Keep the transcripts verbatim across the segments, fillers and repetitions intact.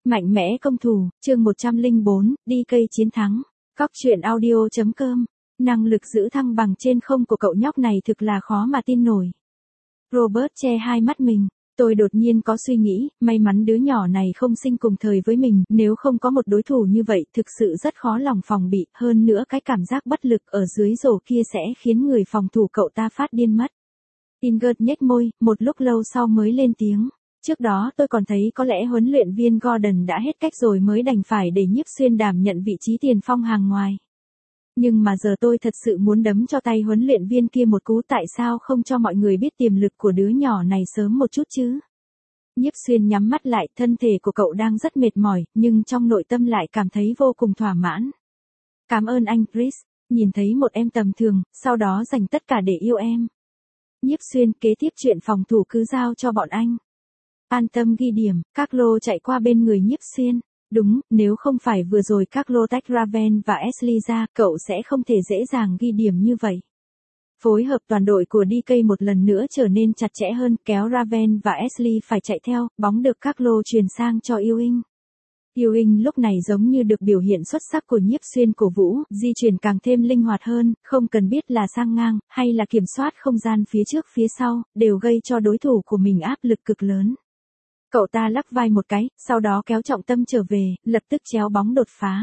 Mạnh mẽ công thủ, chương một trăm lẻ bốn, đi cây chiến thắng. Cóc truyện audio.com. Năng lực giữ thăng bằng trên không của cậu nhóc này thực là khó mà tin nổi. Robert che hai mắt mình. Tôi đột nhiên có suy nghĩ, may mắn đứa nhỏ này không sinh cùng thời với mình, nếu không có một đối thủ như vậy thực sự rất khó lòng phòng bị, hơn nữa cái cảm giác bất lực ở dưới rổ kia sẽ khiến người phòng thủ cậu ta phát điên mất. Ingrid nhếch môi, một lúc lâu sau mới lên tiếng. Trước đó tôi còn thấy có lẽ huấn luyện viên Gordon đã hết cách rồi mới đành phải để Nhiếp Xuyên đảm nhận vị trí tiền phong hàng ngoài. Nhưng mà giờ tôi thật sự muốn đấm cho tay huấn luyện viên kia một cú, tại sao không cho mọi người biết tiềm lực của đứa nhỏ này sớm một chút chứ? Nhiếp Xuyên nhắm mắt lại, thân thể của cậu đang rất mệt mỏi, nhưng trong nội tâm lại cảm thấy vô cùng thỏa mãn. Cảm ơn anh, Chris, nhìn thấy một em tầm thường, sau đó dành tất cả để yêu em. Nhiếp Xuyên, kế tiếp chuyện phòng thủ cứ giao cho bọn anh. An tâm ghi điểm, Carlo chạy qua bên người Nhiếp Xuyên. Đúng, nếu không phải vừa rồi Carlo tách Raven và Ashley ra, cậu sẽ không thể dễ dàng ghi điểm như vậy. Phối hợp toàn đội của đê ca một lần nữa trở nên chặt chẽ hơn, kéo Raven và Ashley phải chạy theo, bóng được Carlo truyền sang cho Ewing. Ewing lúc này giống như được biểu hiện xuất sắc của Nhiếp Xuyên cổ vũ, di chuyển càng thêm linh hoạt hơn, không cần biết là sang ngang, hay là kiểm soát không gian phía trước phía sau, đều gây cho đối thủ của mình áp lực cực lớn. Cậu ta lắc vai một cái, sau đó kéo trọng tâm trở về, lập tức chéo bóng đột phá.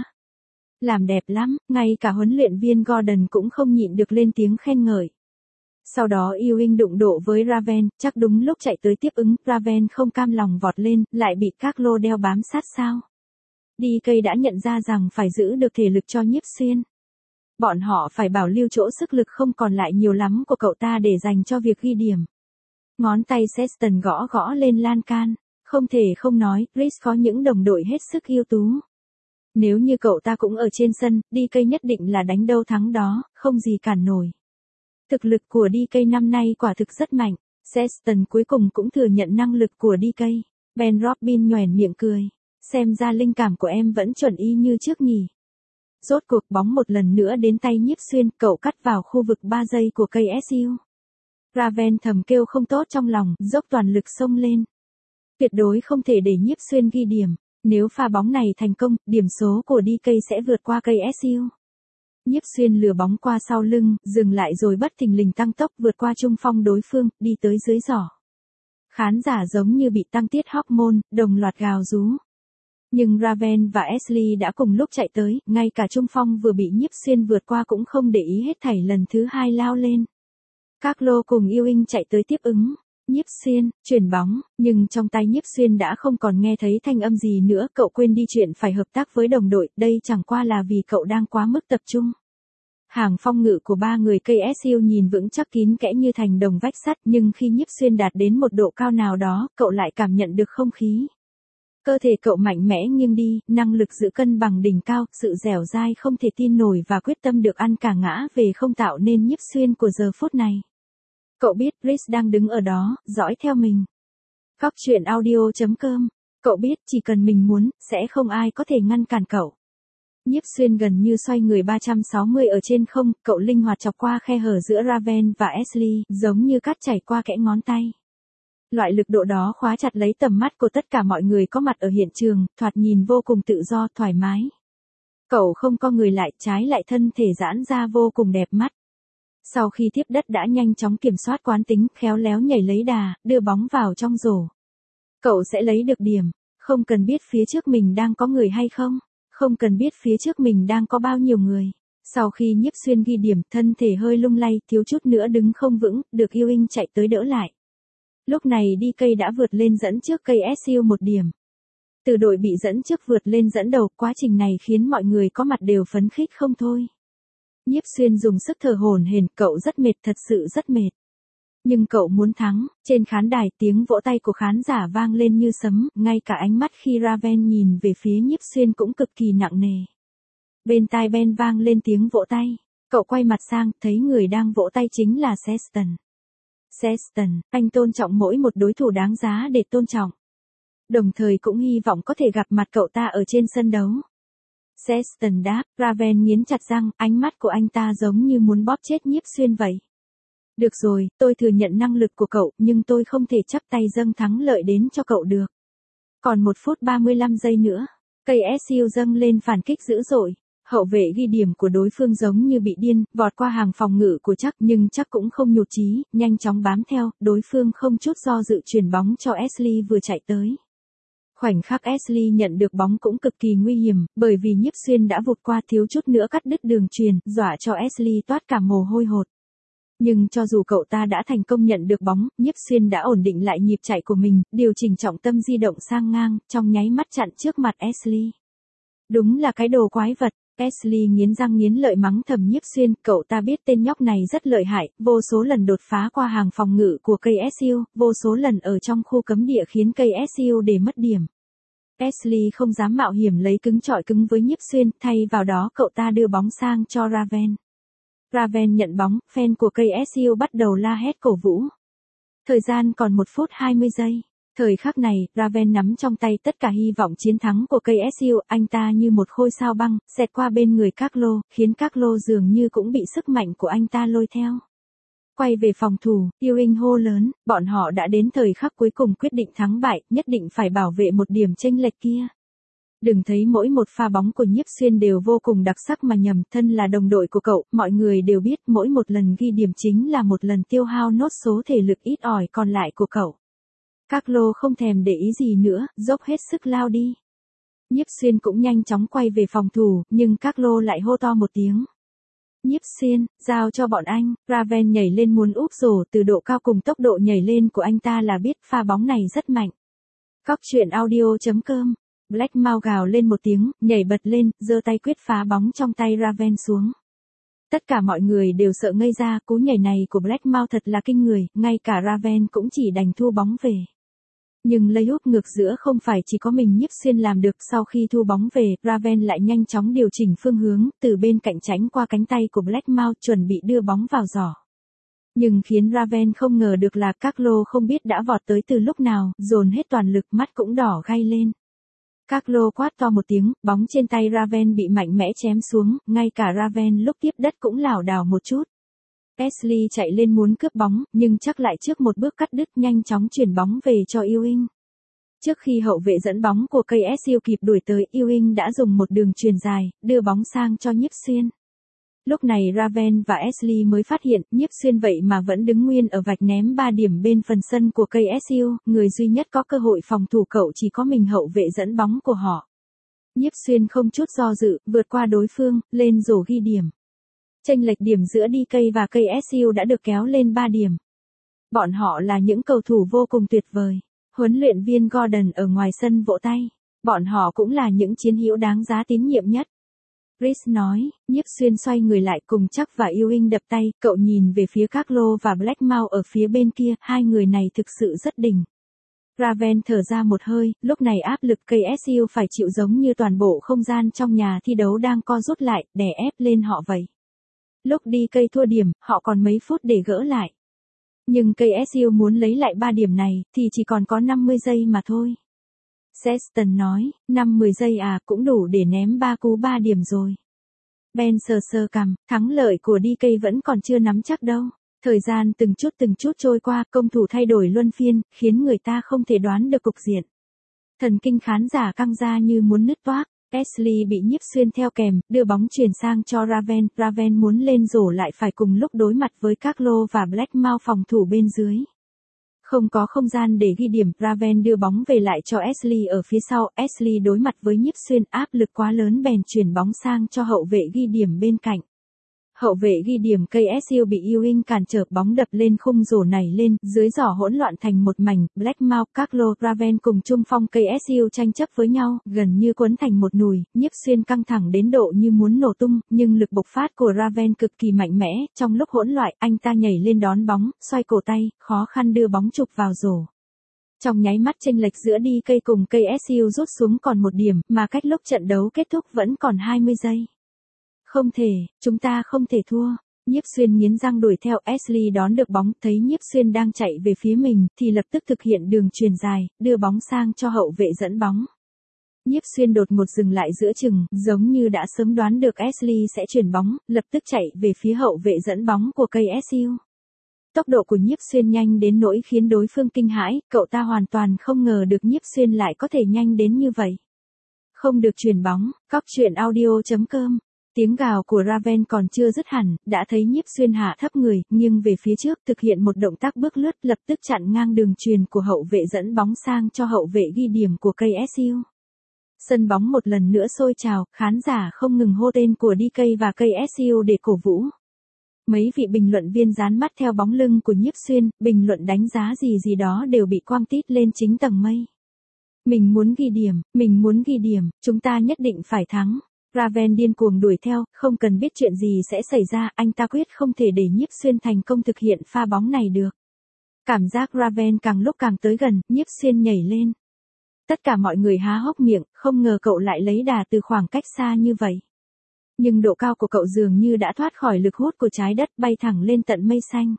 Làm đẹp lắm, ngay cả huấn luyện viên Gordon cũng không nhịn được lên tiếng khen ngợi. Sau đó Ewing đụng độ với Raven, chắc đúng lúc chạy tới tiếp ứng, Raven không cam lòng vọt lên, lại bị Carlo đeo bám sát sao. đê ca đã nhận ra rằng phải giữ được thể lực cho Nhiếp Xuyên. Bọn họ phải bảo lưu chỗ sức lực không còn lại nhiều lắm của cậu ta để dành cho việc ghi điểm. Ngón tay Sexton gõ gõ lên lan can. Không thể không nói, Chris có những đồng đội hết sức ưu tú. Nếu như cậu ta cũng ở trên sân, đê ca nhất định là đánh đâu thắng đó, không gì cản nổi. Thực lực của đê ca năm nay quả thực rất mạnh. Sexton cuối cùng cũng thừa nhận năng lực của đê ca. Ben Robin nhoẻn miệng cười. Xem ra linh cảm của em vẫn chuẩn y như trước nhỉ. Rốt cuộc bóng một lần nữa đến tay Nhiếp Xuyên, cậu cắt vào khu vực ba giây của ca ét u. Raven thầm kêu không tốt trong lòng, dốc toàn lực xông lên. Tuyệt đối không thể để Nhiếp Xuyên ghi điểm. Nếu pha bóng này thành công, điểm số của đê ca sẽ vượt qua ca ét u. Nhiếp Xuyên lừa bóng qua sau lưng, dừng lại rồi bất thình lình tăng tốc vượt qua trung phong đối phương, đi tới dưới giỏ. Khán giả giống như bị tăng tiết hormone, đồng loạt gào rú. Nhưng Raven và Ashley đã cùng lúc chạy tới, ngay cả trung phong vừa bị Nhiếp Xuyên vượt qua cũng không để ý hết thảy lần thứ hai lao lên. Carlo cùng Ewing chạy tới tiếp ứng. Nhiếp Xuyên, chuyển bóng, nhưng trong tay Nhiếp Xuyên đã không còn nghe thấy thanh âm gì nữa, cậu quên đi chuyện phải hợp tác với đồng đội, đây chẳng qua là vì cậu đang quá mức tập trung. Hàng phòng ngự của ba người ca ét u nhìn vững chắc kín kẽ như thành đồng vách sắt, nhưng khi Nhiếp Xuyên đạt đến một độ cao nào đó, cậu lại cảm nhận được không khí. Cơ thể cậu mạnh mẽ nghiêng đi, năng lực giữ cân bằng đỉnh cao, sự dẻo dai không thể tin nổi và quyết tâm được ăn cả ngã về không tạo nên Nhiếp Xuyên của giờ phút này. Cậu biết Chris đang đứng ở đó, dõi theo mình. Cóc truyện audio.com. Cậu biết chỉ cần mình muốn, sẽ không ai có thể ngăn cản cậu. Nhiếp Xuyên gần như xoay người ba trăm sáu mươi ở trên không, cậu linh hoạt chọc qua khe hở giữa Raven và Ashley, giống như cát chảy qua kẽ ngón tay. Loại lực độ đó khóa chặt lấy tầm mắt của tất cả mọi người có mặt ở hiện trường, thoạt nhìn vô cùng tự do, thoải mái. Cậu không co người lại, trái lại thân thể giãn ra vô cùng đẹp mắt. Sau khi tiếp đất đã nhanh chóng kiểm soát quán tính, khéo léo nhảy lấy đà, đưa bóng vào trong rổ. Cậu sẽ lấy được điểm, không cần biết phía trước mình đang có người hay không, không cần biết phía trước mình đang có bao nhiêu người. Sau khi Nhiếp Xuyên ghi điểm, thân thể hơi lung lay, thiếu chút nữa đứng không vững, được Ewing chạy tới đỡ lại. Lúc này đê ca đã vượt lên dẫn trước ca ét u một điểm. Từ đội bị dẫn trước vượt lên dẫn đầu, quá trình này khiến mọi người có mặt đều phấn khích không thôi. Nhiếp Xuyên dùng sức thở hổn hển, cậu rất mệt, thật sự rất mệt. Nhưng cậu muốn thắng, trên khán đài tiếng vỗ tay của khán giả vang lên như sấm, ngay cả ánh mắt khi Raven nhìn về phía Nhiếp Xuyên cũng cực kỳ nặng nề. Bên tai Ben vang lên tiếng vỗ tay, cậu quay mặt sang, thấy người đang vỗ tay chính là Sexton. Sexton, anh tôn trọng mỗi một đối thủ đáng giá để tôn trọng. Đồng thời cũng hy vọng có thể gặp mặt cậu ta ở trên sân đấu. Sexton đáp, Raven nghiến chặt răng, ánh mắt của anh ta giống như muốn bóp chết Nhiếp Xuyên vậy. Được rồi, tôi thừa nhận năng lực của cậu, nhưng tôi không thể chắp tay dâng thắng lợi đến cho cậu được. Còn một phút ba mươi lăm giây nữa, cây ét u dâng lên phản kích dữ dội. Hậu vệ ghi điểm của đối phương giống như bị điên, vọt qua hàng phòng ngự của Chắc nhưng Chắc cũng không nhụt chí, nhanh chóng bám theo, đối phương không chút do dự chuyền bóng cho Ashley vừa chạy tới. Khoảnh khắc Ashley nhận được bóng cũng cực kỳ nguy hiểm, bởi vì Nhiếp Xuyên đã vụt qua thiếu chút nữa cắt đứt đường chuyền, dọa cho Ashley toát cả mồ hôi hột. Nhưng cho dù cậu ta đã thành công nhận được bóng, Nhiếp Xuyên đã ổn định lại nhịp chạy của mình, điều chỉnh trọng tâm di động sang ngang, trong nháy mắt chặn trước mặt Ashley. Đúng là cái đồ quái vật. Ashley nghiến răng nghiến lợi mắng thầm Nhiếp Xuyên, cậu ta biết tên nhóc này rất lợi hại, vô số lần đột phá qua hàng phòng ngự của cây ét u, vô số lần ở trong khu cấm địa khiến cây ét u để mất điểm. Ashley không dám mạo hiểm lấy cứng chọi cứng với Nhiếp Xuyên, thay vào đó cậu ta đưa bóng sang cho Raven. Raven nhận bóng, fan của cây ét u bắt đầu la hét cổ vũ. Thời gian còn một phút hai mươi giây. Thời khắc này, Raven nắm trong tay tất cả hy vọng chiến thắng của cây ét u, anh ta như một khối sao băng, xẹt qua bên người Carlo, khiến Carlo dường như cũng bị sức mạnh của anh ta lôi theo. Quay về phòng thủ, Ewing hô lớn, bọn họ đã đến thời khắc cuối cùng quyết định thắng bại, nhất định phải bảo vệ một điểm chênh lệch kia. Đừng thấy mỗi một pha bóng của Nhiếp Xuyên đều vô cùng đặc sắc mà nhầm, thân là đồng đội của cậu, mọi người đều biết mỗi một lần ghi điểm chính là một lần tiêu hao nốt số thể lực ít ỏi còn lại của cậu. Carlo không thèm để ý gì nữa, dốc hết sức lao đi. Nhiếp Xuyên cũng nhanh chóng quay về phòng thủ, nhưng Carlo lại hô to một tiếng. Nhiếp Xuyên, giao cho bọn anh. Raven nhảy lên muốn úp rổ, từ độ cao cùng tốc độ nhảy lên của anh ta là biết pha bóng này rất mạnh. Cóc truyện audio chấm com. Black Mao gào lên một tiếng, nhảy bật lên, giơ tay quyết phá bóng trong tay Raven xuống. Tất cả mọi người đều sợ ngây ra, cú nhảy này của Black Mao thật là kinh người, ngay cả Raven cũng chỉ đành thua bóng về. Nhưng layup ngược giữa không phải chỉ có mình Nhiếp Xuyên làm được, sau khi thu bóng về, Raven lại nhanh chóng điều chỉnh phương hướng, từ bên cạnh tránh qua cánh tay của Black Mao chuẩn bị đưa bóng vào giỏ. Nhưng khiến Raven không ngờ được là Carlo không biết đã vọt tới từ lúc nào, dồn hết toàn lực, mắt cũng đỏ gay lên. Carlo quát to một tiếng, bóng trên tay Raven bị mạnh mẽ chém xuống, ngay cả Raven lúc tiếp đất cũng lảo đảo một chút. Ashley chạy lên muốn cướp bóng, nhưng chắc lại trước một bước cắt đứt, nhanh chóng chuyển bóng về cho Ewing. Trước khi hậu vệ dẫn bóng của cây ét u kịp đuổi tới, Ewing đã dùng một đường chuyền dài, đưa bóng sang cho Nhiếp Xuyên. Lúc này Raven và Ashley mới phát hiện, Nhiếp Xuyên vậy mà vẫn đứng nguyên ở vạch ném ba điểm bên phần sân của cây ét u, người duy nhất có cơ hội phòng thủ cậu chỉ có mình hậu vệ dẫn bóng của họ. Nhiếp Xuyên không chút do dự, vượt qua đối phương, lên rổ ghi điểm. Chênh lệch điểm giữa đê ca và cây ét u đã được kéo lên ba điểm. Bọn họ là những cầu thủ vô cùng tuyệt vời. Huấn luyện viên Gordon ở ngoài sân vỗ tay. Bọn họ cũng là những chiến hữu đáng giá tín nhiệm nhất. Chris nói, Nhiếp Xuyên xoay người lại cùng Chắc và Ewing đập tay, cậu nhìn về phía Carlo và Black Mao ở phía bên kia, hai người này thực sự rất đỉnh. Raven thở ra một hơi, lúc này áp lực cây ét u phải chịu giống như toàn bộ không gian trong nhà thi đấu đang co rút lại, đè ép lên họ vậy. Lúc đi cây thua điểm, họ còn mấy phút để gỡ lại. Nhưng cây ét u muốn lấy lại ba điểm này, thì chỉ còn có năm mươi giây mà thôi. Sexton nói, năm mươi giây à, cũng đủ để ném ba cú ba điểm rồi. Ben sờ sờ cằm, thắng lợi của đê ca vẫn còn chưa nắm chắc đâu. Thời gian từng chút từng chút trôi qua, công thủ thay đổi luân phiên, khiến người ta không thể đoán được cục diện. Thần kinh khán giả căng ra như muốn nứt toác. Ashley bị Nhiếp Xuyên theo kèm, đưa bóng chuyển sang cho Raven. Raven muốn lên rổ lại phải cùng lúc đối mặt với Carlo và Black Mao phòng thủ bên dưới. Không có không gian để ghi điểm, Raven đưa bóng về lại cho Ashley ở phía sau. Ashley đối mặt với Nhiếp Xuyên, áp lực quá lớn bèn chuyển bóng sang cho hậu vệ ghi điểm bên cạnh. Hậu vệ ghi điểm cây ét u bị Ewing cản trở, bóng đập lên khung rổ nảy lên, dưới giỏ hỗn loạn thành một mảnh, Black Mao, Carlo, Raven cùng trung phong cây ét u tranh chấp với nhau, gần như quấn thành một nùi. Nhiếp Xuyên căng thẳng đến độ như muốn nổ tung, nhưng lực bộc phát của Raven cực kỳ mạnh mẽ, trong lúc hỗn loạn, anh ta nhảy lên đón bóng, xoay cổ tay, khó khăn đưa bóng chụp vào rổ. Trong nháy mắt chênh lệch giữa đê ca cùng cây ét u rút xuống còn một điểm, mà cách lúc trận đấu kết thúc vẫn còn hai mươi giây. Không thể, chúng ta không thể thua. Nhiếp Xuyên nghiến răng đuổi theo. Ashley đón được bóng, thấy Nhiếp Xuyên đang chạy về phía mình, thì lập tức thực hiện đường chuyền dài, đưa bóng sang cho hậu vệ dẫn bóng. Nhiếp Xuyên đột ngột dừng lại giữa chừng, giống như đã sớm đoán được Ashley sẽ chuyển bóng, lập tức chạy về phía hậu vệ dẫn bóng của cây ét u. Tốc độ của Nhiếp Xuyên nhanh đến nỗi khiến đối phương kinh hãi, cậu ta hoàn toàn không ngờ được Nhiếp Xuyên lại có thể nhanh đến như vậy. Không được chuyền bóng, cóc truyện audio.com. Tiếng gào của Raven còn chưa dứt hẳn, đã thấy Nhiếp Xuyên hạ thấp người, nghiêng về phía trước thực hiện một động tác bước lướt lập tức chặn ngang đường chuyền của hậu vệ dẫn bóng sang cho hậu vệ ghi điểm của ca ét u. Sân bóng một lần nữa sôi trào, khán giả không ngừng hô tên của đê ca và ca ét u để cổ vũ. Mấy vị bình luận viên dán mắt theo bóng lưng của Nhiếp Xuyên, bình luận đánh giá gì gì đó đều bị quăng tít lên chính tầng mây. Mình muốn ghi điểm, mình muốn ghi điểm, chúng ta nhất định phải thắng. Raven điên cuồng đuổi theo, không cần biết chuyện gì sẽ xảy ra, anh ta quyết không thể để Nhiếp Xuyên thành công thực hiện pha bóng này được. Cảm giác Raven càng lúc càng tới gần, Nhiếp Xuyên nhảy lên. Tất cả mọi người há hốc miệng, không ngờ cậu lại lấy đà từ khoảng cách xa như vậy. Nhưng độ cao của cậu dường như đã thoát khỏi lực hút của trái đất, bay thẳng lên tận mây xanh.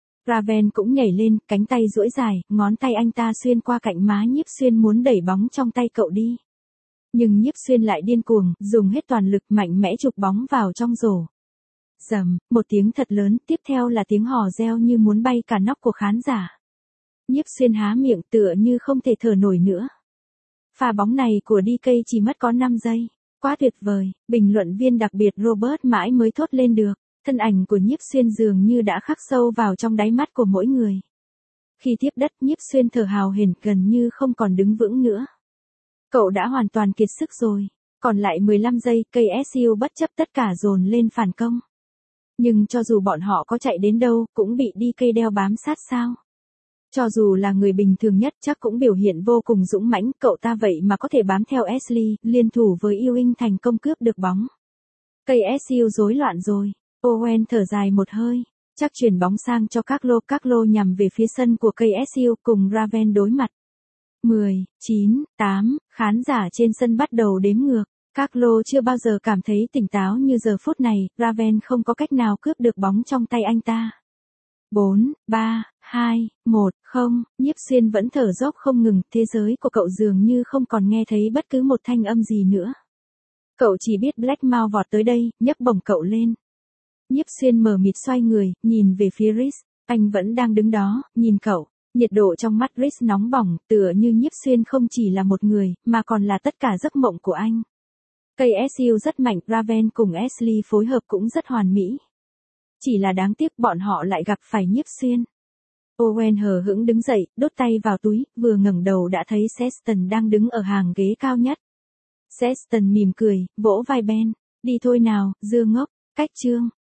Raven cũng nhảy lên, cánh tay duỗi dài, ngón tay anh ta xuyên qua cạnh má Nhiếp Xuyên muốn đẩy bóng trong tay cậu đi. Nhưng Nhiếp Xuyên lại điên cuồng, dùng hết toàn lực mạnh mẽ chụp bóng vào trong rổ. Rầm, một tiếng thật lớn, tiếp theo là tiếng hò reo như muốn bay cả nóc của khán giả. Nhiếp Xuyên há miệng tựa như không thể thở nổi nữa. Pha bóng này của đê ca chỉ mất có năm giây. Quá tuyệt vời, bình luận viên đặc biệt Robert mãi mới thốt lên được. Thân ảnh của Nhiếp Xuyên dường như đã khắc sâu vào trong đáy mắt của mỗi người. Khi tiếp đất, Nhiếp Xuyên thở hào hển gần như không còn đứng vững nữa. Cậu đã hoàn toàn kiệt sức rồi. Còn lại mười lăm giây, ca ét u bất chấp tất cả dồn lên phản công. Nhưng cho dù bọn họ có chạy đến đâu, cũng bị đê ca đeo bám sát sao. Cho dù là người bình thường nhất chắc cũng biểu hiện vô cùng dũng mãnh, cậu ta vậy mà có thể bám theo Ashley, liên thủ với Ewing thành công cướp được bóng. ca ét u rối loạn rồi. Owen thở dài một hơi, chắc chuyển bóng sang cho Carlo. Carlo nhằm về phía sân của ca ét u cùng Raven đối mặt. mười, chín, tám, khán giả trên sân bắt đầu đếm ngược. Carlo chưa bao giờ cảm thấy tỉnh táo như giờ phút này, Raven không có cách nào cướp được bóng trong tay anh ta. bốn, ba, hai, một, không, Nhiếp Xuyên vẫn thở dốc không ngừng, thế giới của cậu dường như không còn nghe thấy bất cứ một thanh âm gì nữa. Cậu chỉ biết Black Mao vọt tới đây, nhấc bổng cậu lên. Nhiếp Xuyên mờ mịt xoay người, nhìn về phía Rhys, anh vẫn đang đứng đó, nhìn cậu. Nhiệt độ trong mắt Rhys nóng bỏng, tựa như Nhiếp Xuyên không chỉ là một người, mà còn là tất cả giấc mộng của anh. ca ét u rất mạnh, Raven cùng Ashley phối hợp cũng rất hoàn mỹ. Chỉ là đáng tiếc bọn họ lại gặp phải Nhiếp Xuyên. Owen hờ hững đứng dậy, đốt tay vào túi, vừa ngẩng đầu đã thấy Sexton đang đứng ở hàng ghế cao nhất. Sexton mỉm cười, vỗ vai Ben, đi thôi nào, dưa ngốc, cách chương.